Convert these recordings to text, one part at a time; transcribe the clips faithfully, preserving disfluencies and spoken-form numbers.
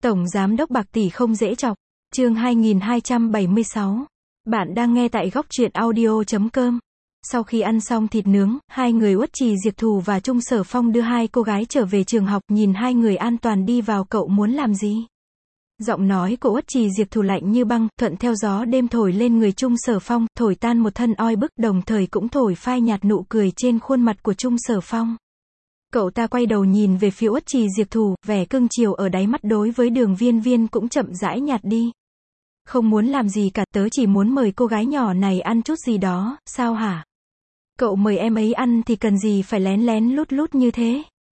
Tổng giám đốc bạc tỷ không dễ chọc. Chương hai nghìn hai trăm bảy mươi sáu. Bạn đang nghe tại góc truyện audio chấm com. Sau khi ăn xong thịt nướng, hai người Uất Trì Diệp Thù và Trung Sở Phong đưa hai cô gái trở về trường học, nhìn hai người an toàn đi vào, cậu muốn làm gì? Giọng nói của Uất Trì Diệp Thù lạnh như băng, thuận theo gió đêm thổi lên người Trung Sở Phong, thổi tan một thân oi bức, đồng thời cũng thổi phai nhạt nụ cười trên khuôn mặt của Trung Sở Phong. Cậu ta quay đầu nhìn về phía Uất Trì Diệp Thù, vẻ cưng chiều ở đáy mắt đối với Đường Viên Viên cũng chậm rãi nhạt đi. Không muốn làm gì cả, tớ chỉ muốn mời cô gái nhỏ này ăn chút gì đó, sao hả? Cậu mời em ấy ăn thì cần gì phải lén lén lút lút như thế?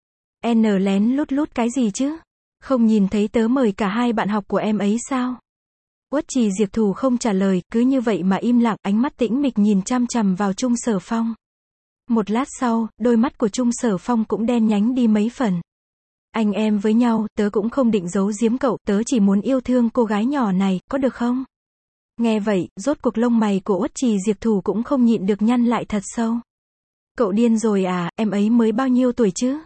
N lén lút lút cái gì chứ? Không nhìn thấy tớ mời cả hai bạn học của em ấy sao? Uất Trì Diệp Thù không trả lời, cứ như vậy mà im lặng, ánh mắt tĩnh mịch nhìn chăm chằm vào Trung Sở Phong. Một lát sau, đôi mắt của Trung Sở Phong cũng đen nhánh đi mấy phần. Anh em với nhau, tớ cũng không định giấu giếm cậu, tớ chỉ muốn yêu thương cô gái nhỏ này, có được không? Nghe vậy, rốt cuộc lông mày của Uất Trì Diệp Thù cũng không nhịn được nhăn lại thật sâu. Cậu điên rồi à, em ấy mới bao nhiêu tuổi chứ?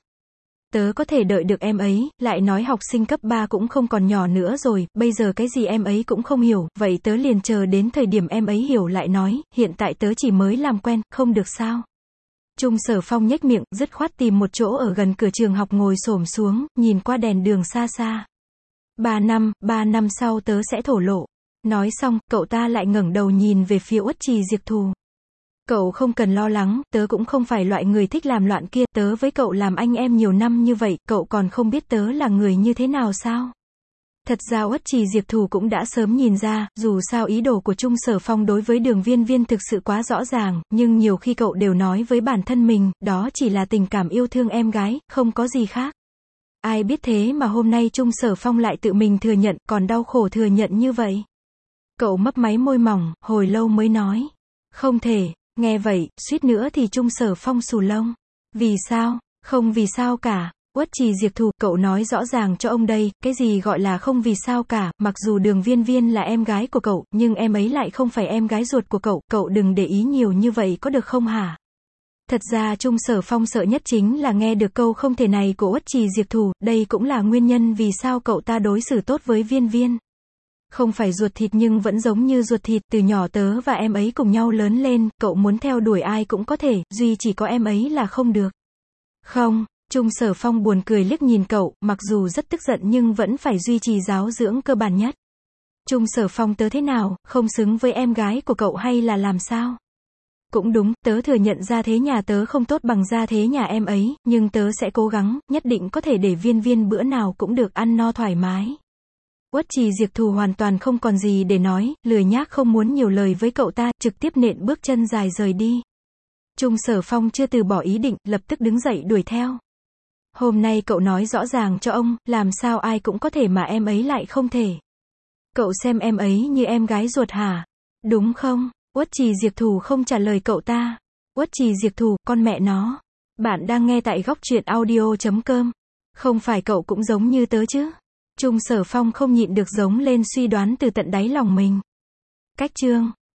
Tớ có thể đợi được em ấy, lại nói học sinh cấp ba cũng không còn nhỏ nữa rồi, bây giờ cái gì em ấy cũng không hiểu, vậy tớ liền chờ đến thời điểm em ấy hiểu lại nói, hiện tại tớ chỉ mới làm quen, không được sao? Trung Sở Phong nhếch miệng, dứt khoát tìm một chỗ ở gần cửa trường học ngồi xổm xuống, nhìn qua đèn đường xa xa. Ba năm, ba năm sau tớ sẽ thổ lộ. Nói xong, cậu ta lại ngẩng đầu nhìn về phía Uất Trì Diệp Thù. Cậu không cần lo lắng, tớ cũng không phải loại người thích làm loạn kia, tớ với cậu làm anh em nhiều năm như vậy, cậu còn không biết tớ là người như thế nào sao? Thật ra Uất Trì Diệp Thù cũng đã sớm nhìn ra, dù sao ý đồ của Trung Sở Phong đối với Đường Viên Viên thực sự quá rõ ràng, nhưng nhiều khi cậu đều nói với bản thân mình, đó chỉ là tình cảm yêu thương em gái, không có gì khác. Ai biết thế mà hôm nay Trung Sở Phong lại tự mình thừa nhận, còn đau khổ thừa nhận như vậy. Cậu mấp máy môi mỏng, hồi lâu mới nói. Không thể, nghe vậy, suýt nữa thì Trung Sở Phong xù lông. Vì sao? Không vì sao cả. Uất Trì Diệp Thù, cậu nói rõ ràng cho ông đây, cái gì gọi là không vì sao cả, mặc dù Đường Viên Viên là em gái của cậu, nhưng em ấy lại không phải em gái ruột của cậu, cậu đừng để ý nhiều như vậy có được không hả? Thật ra Trung Sở Phong sợ nhất chính là nghe được câu không thể này của Uất Trì Diệp Thù, đây cũng là nguyên nhân vì sao cậu ta đối xử tốt với Viên Viên. Không phải ruột thịt nhưng vẫn giống như ruột thịt, từ nhỏ tớ và em ấy cùng nhau lớn lên, cậu muốn theo đuổi ai cũng có thể, duy chỉ có em ấy là không được. Không. Trung Sở Phong buồn cười liếc nhìn cậu, mặc dù rất tức giận nhưng vẫn phải duy trì giáo dưỡng cơ bản nhất. Trung Sở Phong, tớ thế nào, không xứng với em gái của cậu hay là làm sao? Cũng đúng, tớ thừa nhận gia thế nhà tớ không tốt bằng gia thế nhà em ấy, nhưng tớ sẽ cố gắng, nhất định có thể để Viên Viên bữa nào cũng được ăn no thoải mái. Uất Trì Diệp Thù hoàn toàn không còn gì để nói, lười nhác không muốn nhiều lời với cậu ta, trực tiếp nện bước chân dài rời đi. Trung Sở Phong chưa từ bỏ ý định, lập tức đứng dậy đuổi theo. Hôm nay cậu nói rõ ràng cho ông, làm sao ai cũng có thể mà em ấy lại không thể. Cậu xem em ấy như em gái ruột hả? Đúng không? Uất Trì Diệp Thù không trả lời cậu ta. Uất Trì Diệp Thù, con mẹ nó. Bạn đang nghe tại góc truyện audio chấm com. Không phải cậu cũng giống như tớ chứ? Trung Sở Phong không nhịn được giống lên suy đoán từ tận đáy lòng mình. Cách chương